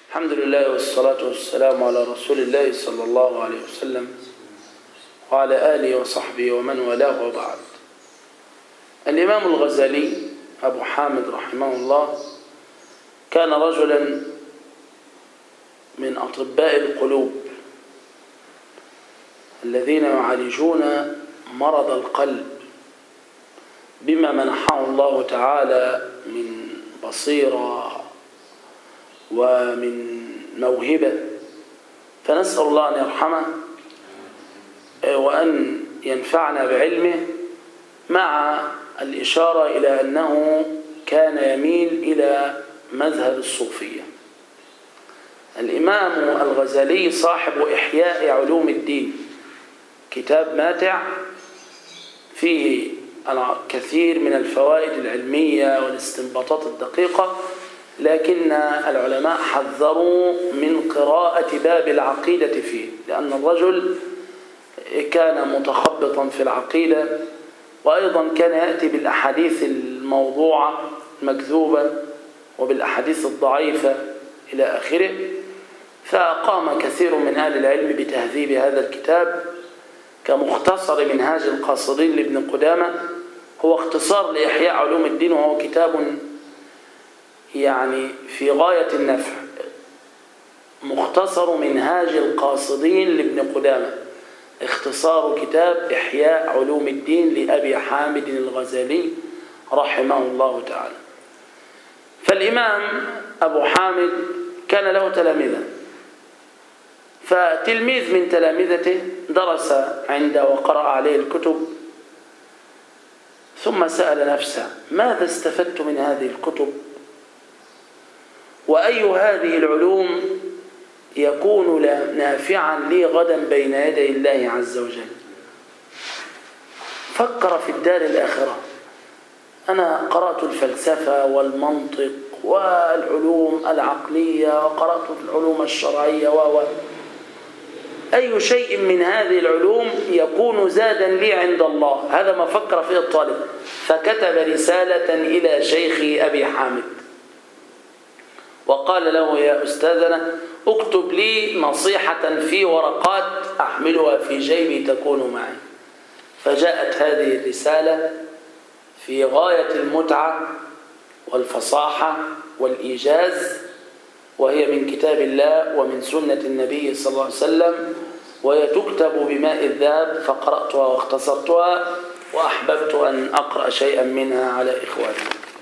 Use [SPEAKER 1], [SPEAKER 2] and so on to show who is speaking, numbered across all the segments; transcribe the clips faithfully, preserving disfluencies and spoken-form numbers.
[SPEAKER 1] الحمد لله والصلاة والسلام على رسول الله صلى الله عليه وسلم وعلى آله وصحبه ومن والاه وبعد. الإمام الغزالي أبو حامد رحمه الله كان رجلا من أطباء القلوب الذين يعالجون مرض القلب بما منحه الله تعالى من بصيرة ومن موهبة، فنسأل الله أن يرحمه وأن ينفعنا بعلمه، مع الإشارة إلى أنه كان يميل إلى مذهب الصوفية. الإمام الغزالي صاحب إحياء علوم الدين، كتاب ماتع فيه الكثير من الفوائد العلمية والاستنباطات الدقيقة، لكن العلماء حذروا من قراءة باب العقيدة فيه، لأن الرجل كان متخبطا في العقيدة، وأيضا كان يأتي بالأحاديث الموضوعة المكذوبة وبالأحاديث الضعيفة إلى آخره. فقام كثير من أهل العلم بتهذيب هذا الكتاب كمختصر منهاج القاصدين لابن قدامة. هو اختصار لإحياء علوم الدين، وهو كتاب يعني في غاية النفع. مختصر منهاج القاصدين لابن قدامة، اختصار كتاب إحياء علوم الدين لأبي حامد الغزالي رحمه الله تعالى. فالإمام أبو حامد كان له تلاميذا، فتلميذ من تلامذته درس عنده وقرأ عليه الكتب، ثم سأل نفسه: ماذا استفدت من هذه الكتب؟ وأي هذه العلوم يكون نافعا لي غدا بين يدي الله عز وجل؟ فكر في الدار الآخرة. أنا قرأت الفلسفة والمنطق والعلوم العقلية، وقرأت العلوم الشرعية، و أي شيء من هذه العلوم يكون زادا لي عند الله؟ هذا ما فكر فيه الطالب. فكتب رسالة إلى شيخه أبي حامد وقال له: يا أستاذنا، اكتب لي نصيحة في ورقات أحملها في جيبي تكون معي. فجاءت هذه الرسالة في غاية المتعة والفصاحة والإيجاز، وهي من كتاب الله ومن سنة النبي صلى الله عليه وسلم، وهي تكتب بماء الذهب. فقرأتها واختصرتها، وأحببت أن أقرأ شيئا منها على إخواني.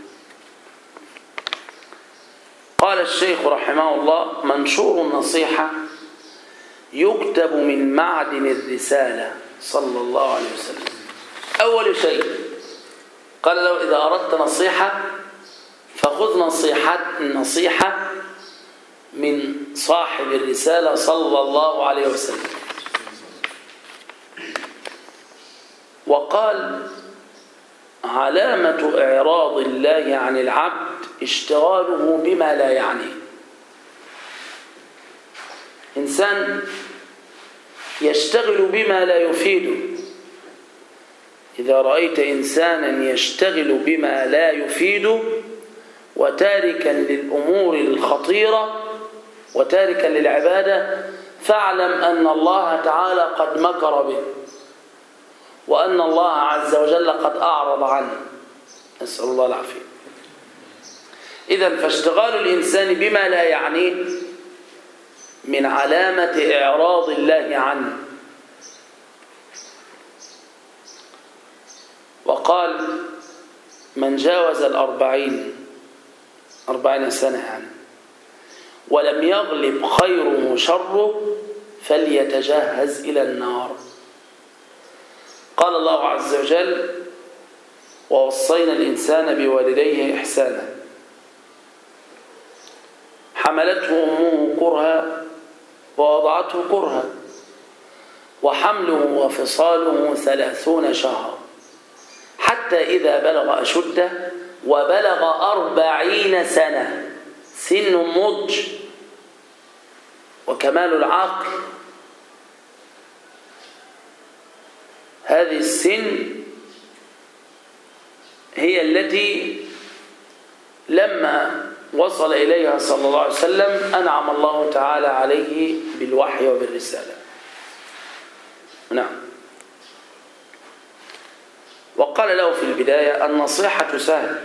[SPEAKER 1] قال الشيخ رحمه الله: منشور النصيحة يكتب من معدن الرسالة صلى الله عليه وسلم. أول شيء قال له: إذا أردت نصيحة فخذ نصيحة النصيحة من صاحب الرسالة صلى الله عليه وسلم. وقال: علامة إعراض الله عن العبد اشتغاله بما لا يعنيه. إنسان يشتغل بما لا يفيده. إذا رأيت إنسانا يشتغل بما لا يفيده وتاركا للأمور الخطيرة وتاركا للعبادة، فاعلم أن الله تعالى قد مكر به، وأن الله عز وجل قد أعرض عنه، نسأل الله العافية. إذن فاشتغال الإنسان بما لا يعنيه من علامة إعراض الله عنه. وقال: من جاوز الأربعين أربعين سنة يعني ولم يغلب خيره شره فليتجهز إلى النار. قال الله عز وجل: ووصينا الإنسان بوالديه إحسانا حملته أمه كرها ووضعته كرها وحمله وفصاله ثلاثون شهرا حتى إذا بلغ أشده وبلغ أربعين سنة، سن النضج وكمال العقل. هذه السن هي التي لما وصل إليها صلى الله عليه وسلم أنعم الله تعالى عليه بالوحي وبالرسالة. نعم. وقال له في البداية: النصيحة سهل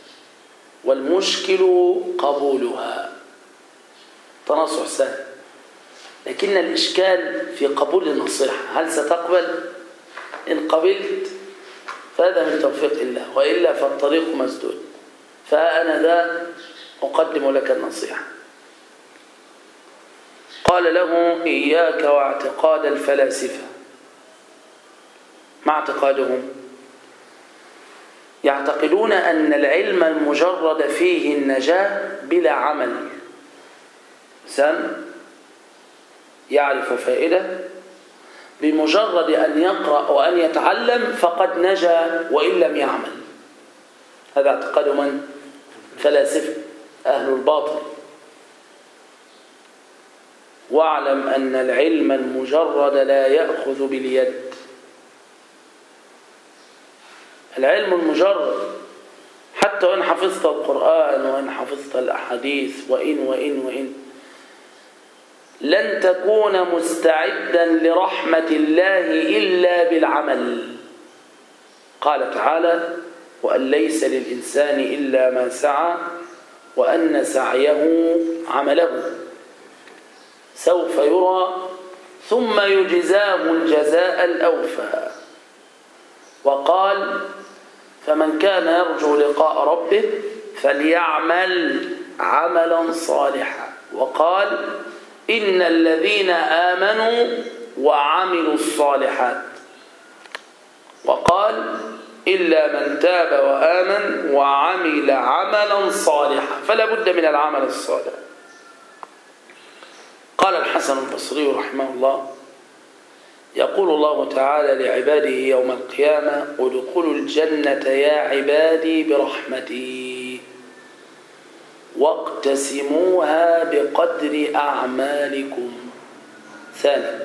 [SPEAKER 1] والمشكل قبولها. تنصح سهل، لكن الإشكال في قبول النصيحة. هل ستقبل؟ إن قبلت فهذا من توفيق الله، وإلا فالطريق مسدود. فأنا ذا أقدم لك النصيحة. قال له: إياك واعتقاد الفلاسفة. ما اعتقادهم؟ يعتقدون أن العلم المجرد فيه النجاة بلا عمل. إنسان يعرف فائدة بمجرد أن يقرأ وأن يتعلم فقد نجا وإن لم يعمل. هذا اعتقاد من؟ فلاسفة أهل الباطل. واعلم أن العلم المجرد لا يأخذ باليد. العلم المجرد حتى وإن حفظت القرآن وإن حفظت الأحاديث وإن وإن وإن لن تكون مستعدا لرحمة الله إلا بالعمل. قال تعالى: وأن ليس للإنسان إلا ما سعى وأن سعيه عمله سوف يرى ثم يجزاه الجزاء الأوفى. وقال: فمن كان يرجو لقاء ربه فليعمل عملا صالحا. وقال: إن الذين آمنوا وعملوا الصالحات. وقال: إلا من تاب وآمن وعمل عملا صالحا. فلا بد من العمل الصالح. قال الحسن البصري رحمه الله: يقول الله تعالى لعباده يوم القيامة: ادخلوا الجنة يا عبادي برحمتي واقتسموها بقدر أعمالكم. ثاني،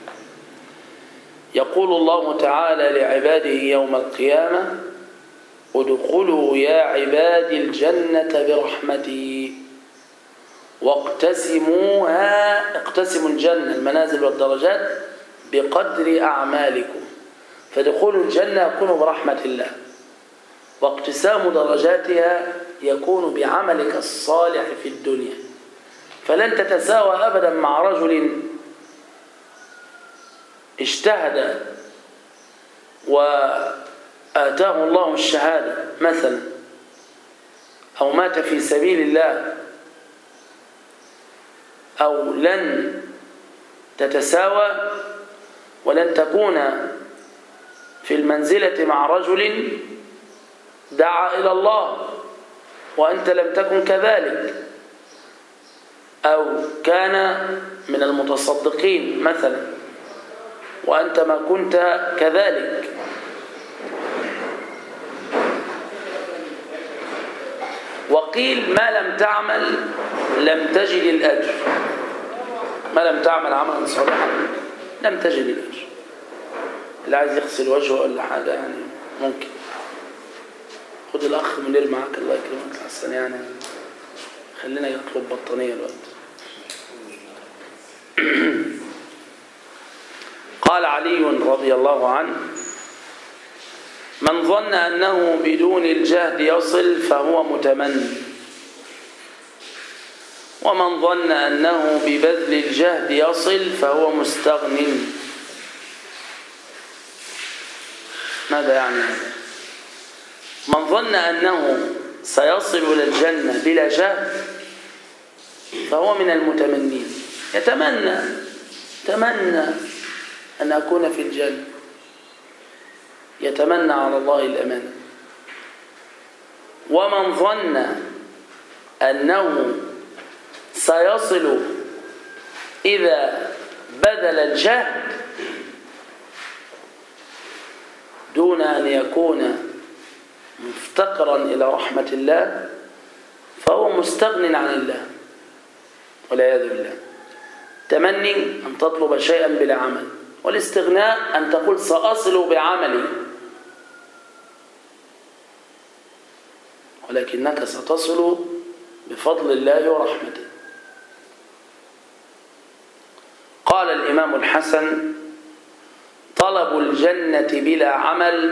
[SPEAKER 1] يقول الله تعالى لعباده يوم القيامة: ادخلوا يا عبادي الجنة برحمتي واقتسموها، اقتسموا الجنة المنازل والدرجات بقدر أعمالكم. فدخول الجنة يكون برحمة الله، واقتسام درجاتها يكون بعملك الصالح في الدنيا. فلن تتساوى أبدا مع رجل اجتهد وآتاه الله الشهادة مثلا، أو مات في سبيل الله، أو لن تتساوى ولن تكون في المنزلة مع رجل دعا إلى الله وأنت لم تكن كذلك، أو كان من المتصدقين مثلا وأنت ما كنت كذلك. وقيل: ما لم تعمل لم تجد الأجر. ما لم تعمل عملا صالحا لم تجد الأجر. اللي عايز يغسل وجهه ولا حاجة يعني ممكن خد الأخ منير معاك، الله يكرمك حسن، يعني خلينا يطلب بطانية الوقت. قال علي رضي الله عنه: من ظن أنه بدون الجهد يصل فهو متمني، ومن ظن أنه ببذل الجهد يصل فهو مستغن. ماذا يعني هذا؟ من ظن أنه سيصل إلى الجنة بلا جهد فهو من المتمنين، يتمنى تمنى أن أكون في الجنة، يتمنى على الله الأمانة. ومن ظن أنه سيصل إذا بذل الجهد دون أن يكون مفتقرا إلى رحمة الله فهو مستغن عن الله والعياذ بالله. تمني أن تطلب شيئا بلا عمل، والاستغناء أن تقول سأصل بعملي، ولكنك ستصل بفضل الله ورحمته. قال الإمام الحسن: طلب الجنة بلا عمل